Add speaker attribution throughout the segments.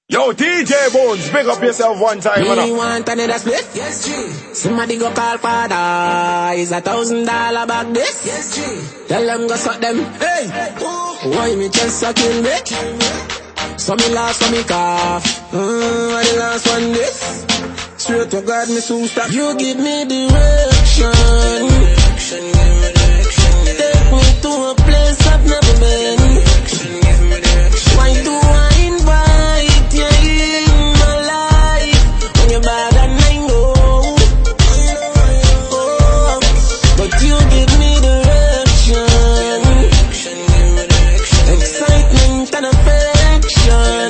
Speaker 1: Yo, DJ Bones, pick up yourself one time,
Speaker 2: Me want another split? Yes, G. Somebody go call father. Is $1,000 back this? Yes, G. Tell them go suck them. Hey, why me just sucking me? So me last, so me cough. The last one this. Straight to God, me soon stop. You give me direction. Take me to a place I've never been. Why do I invite you in my life when you're bad and I know? Oh, but you give me direction, excitement and affection.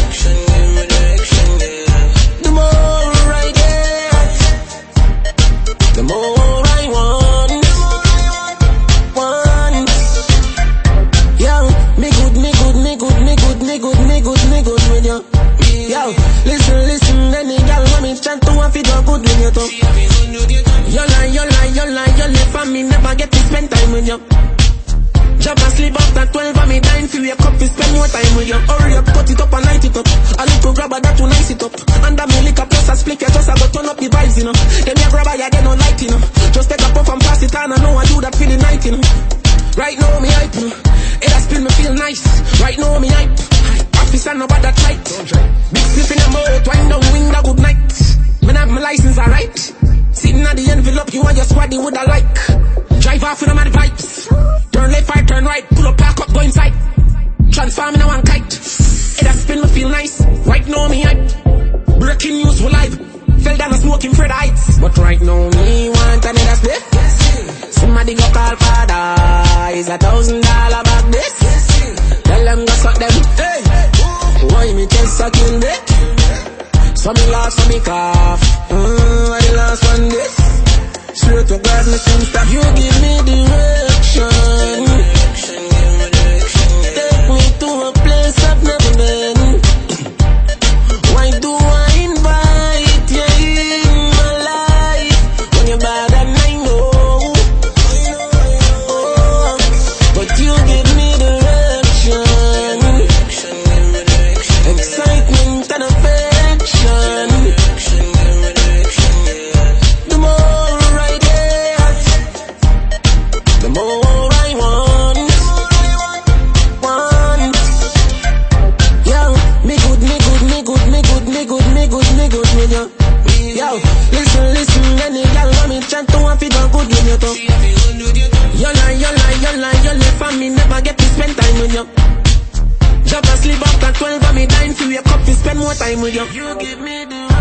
Speaker 2: The more I get, the more I want. Yo, me good with you. Yo, listen, any girl want me chant to a fit good with you too. You lie for me, never get to spend time with you. Job and sleep after 12 and me dying for wake up to spend more time with you. Hurry up, cut it up and light it up. I look to grab a that to nice it up. Under me liquor plus a split, you just a go turn up the vibes, you know. Then you grab a ya, they don't like it, you know. Just take a puff and pass it on, I know I do that feeling night, you know. Right now me hype, you know. It a spill me feel nice. Right now me hype. Office and nobody tight. Big spliff in the mouth, wind down window, good night. Man have my license alright. Sitting at the envelope, you and your squaddy would I like. Drive off with them mad vibes. Turn left, right, turn right. Pull up, park up, go inside. Transform in a one kite. It a spin me feel nice. Right now me hype. Breaking news for live. Fell down a smoking Fred Heights. But right now me want another split. Somebody go call father. Is $1,000 back this? Tell them go suck them. Hey, why me just sucking me? So me laugh, so me cough. The last one this. Straight to God, me soon stop. You give me direction. Take me to a place I've never been. Why do I invite you in my life when you're bad and I know? Oh, but you give me direction, excitement and affection. The more I get, the more I want. Yo, me good with you. Yo, listen, any girl want me chant to a fit good with you too. You lie for me, never get to spend time with you. Job and sleep after 12 and me dying for wake up to spend more time with you. You give me the